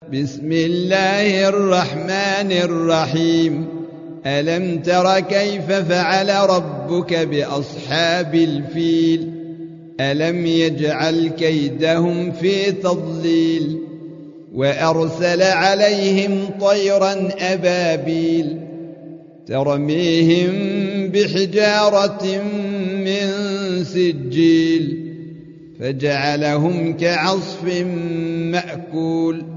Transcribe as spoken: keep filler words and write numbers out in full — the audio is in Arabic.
بسم الله الرحمن الرحيم. ألم تر كيف فعل ربك بأصحاب الفيل؟ ألم يجعل كيدهم في تضليل وأرسل عليهم طيرا أبابيل ترميهم بحجارة من سجيل فجعلهم كعصف مأكول.